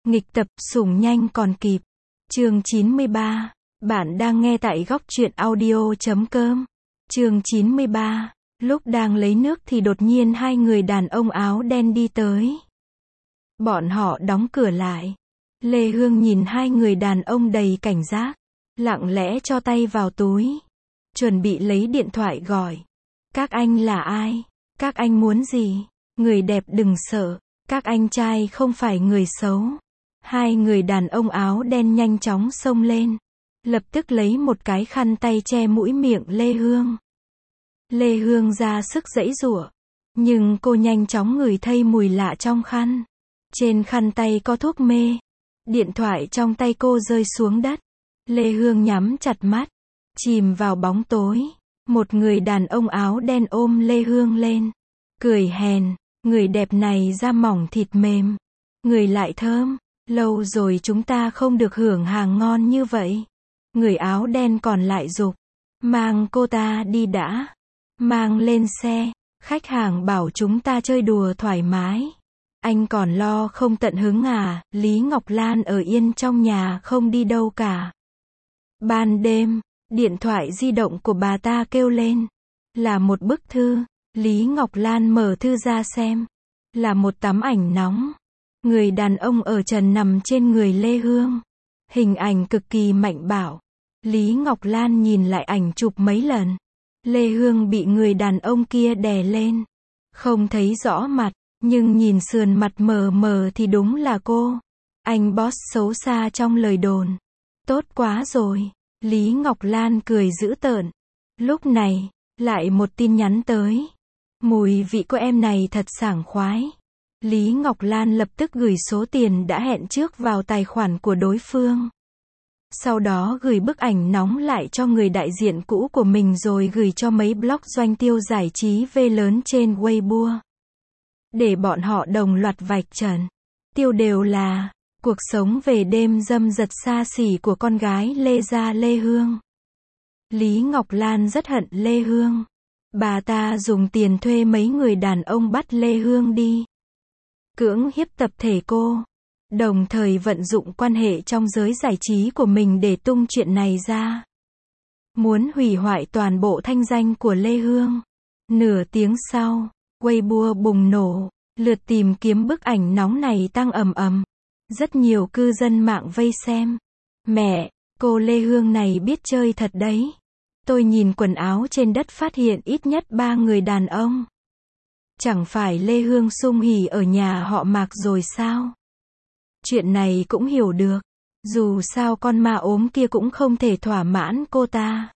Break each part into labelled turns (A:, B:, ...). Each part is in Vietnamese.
A: Nghịch tập, sủng nhanh còn kịp. Chương 93. Bạn đang nghe tại góc truyện audio.com. Chương 93. Lúc đang lấy nước thì đột nhiên hai người đàn ông áo đen đi tới. Bọn họ đóng cửa lại. Lê Hương nhìn hai người đàn ông đầy cảnh giác, lặng lẽ cho tay vào túi, chuẩn bị lấy điện thoại gọi. Các anh là ai? Các anh muốn gì? Người đẹp đừng sợ, các anh trai không phải người xấu. Hai người đàn ông áo đen nhanh chóng xông lên, lập tức lấy một cái khăn tay che mũi miệng Lê Hương. Lê Hương ra sức giãy giụa, nhưng cô nhanh chóng ngửi thấy mùi lạ trong khăn. Trên khăn tay có thuốc mê. Điện thoại trong tay cô rơi xuống đất. Lê Hương nhắm chặt mắt, chìm vào bóng tối. Một người đàn ông áo đen ôm Lê Hương lên, cười hèn, người đẹp này da mỏng thịt mềm, người lại thơm, lâu rồi chúng ta không được hưởng hàng ngon như vậy. Người áo đen còn lại giục, mang cô ta đi đã, mang lên xe, khách hàng bảo chúng ta chơi đùa thoải mái. Anh còn lo không tận hứng à? Lý Ngọc Lan ở yên trong nhà không đi đâu cả. Ban đêm, điện thoại di động của bà ta kêu lên. Là một bức thư. Lý Ngọc Lan mở thư ra xem. Là một tấm ảnh nóng. Người đàn ông ở trần nằm trên người Lê Hương. Hình ảnh cực kỳ mạnh bạo. Lý Ngọc Lan nhìn lại ảnh chụp mấy lần. Lê Hương bị người đàn ông kia đè lên. Không thấy rõ mặt, nhưng nhìn sườn mặt mờ mờ thì đúng là cô. Anh boss xấu xa trong lời đồn. Tốt quá rồi. Lý Ngọc Lan cười dữ tợn. Lúc này, lại một tin nhắn tới. Mùi vị của em này thật sảng khoái. Lý Ngọc Lan lập tức gửi số tiền đã hẹn trước vào tài khoản của đối phương. Sau đó gửi bức ảnh nóng lại cho người đại diện cũ của mình rồi gửi cho mấy blog doanh tiêu giải trí V lớn trên Weibo. Để bọn họ đồng loạt vạch trần. Tiêu đều là cuộc sống về đêm dâm dật xa xỉ của con gái Lê gia Lê Hương. Lý Ngọc Lan rất hận Lê Hương. Bà ta dùng tiền thuê mấy người đàn ông bắt Lê Hương đi, cưỡng hiếp tập thể cô, đồng thời vận dụng quan hệ trong giới giải trí của mình để tung chuyện này ra. Muốn hủy hoại toàn bộ thanh danh của Lê Hương. Nửa tiếng sau, Weibo bùng nổ, lượt tìm kiếm bức ảnh nóng này tăng ầm ầm. Rất nhiều cư dân mạng vây xem. Mẹ, cô Lê Hương này biết chơi thật đấy. Tôi nhìn quần áo trên đất phát hiện ít nhất 3 người đàn ông. Chẳng phải Lê Hương sung hỉ ở nhà họ Mạc rồi sao? Chuyện này cũng hiểu được. Dù sao con ma ốm kia cũng không thể thỏa mãn cô ta.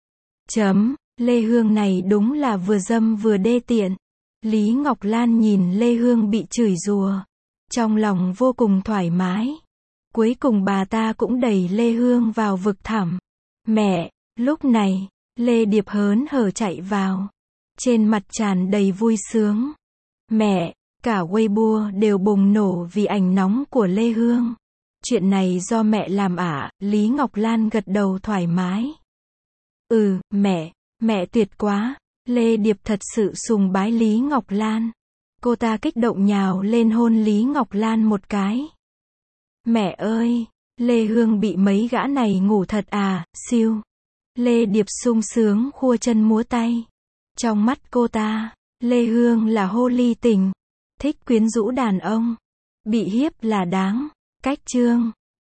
A: Lê Hương này đúng là vừa dâm vừa đê tiện. Lý Ngọc Lan nhìn Lê Hương bị chửi rủa, trong lòng vô cùng thoải mái. Cuối cùng bà ta cũng đẩy Lê Hương vào vực thẳm. Mẹ, lúc này, Lê Điệp hớn hở chạy vào. Trên mặt tràn đầy vui sướng. Mẹ, cả Weibo đều bùng nổ vì ảnh nóng của Lê Hương. Chuyện này do mẹ làm ạ? Lý Ngọc Lan gật đầu thoải mái. Mẹ tuyệt quá. Lê Điệp thật sự sùng bái Lý Ngọc Lan. Cô ta kích động nhào lên hôn Lý Ngọc Lan một cái. Mẹ ơi, Lê Hương bị mấy gã này ngủ thật à, siêu. Lê Điệp sung sướng khua chân múa tay. Trong mắt cô ta, Lê Hương là hồ ly tình, thích quyến rũ đàn ông, bị hiếp là đáng. Cách chương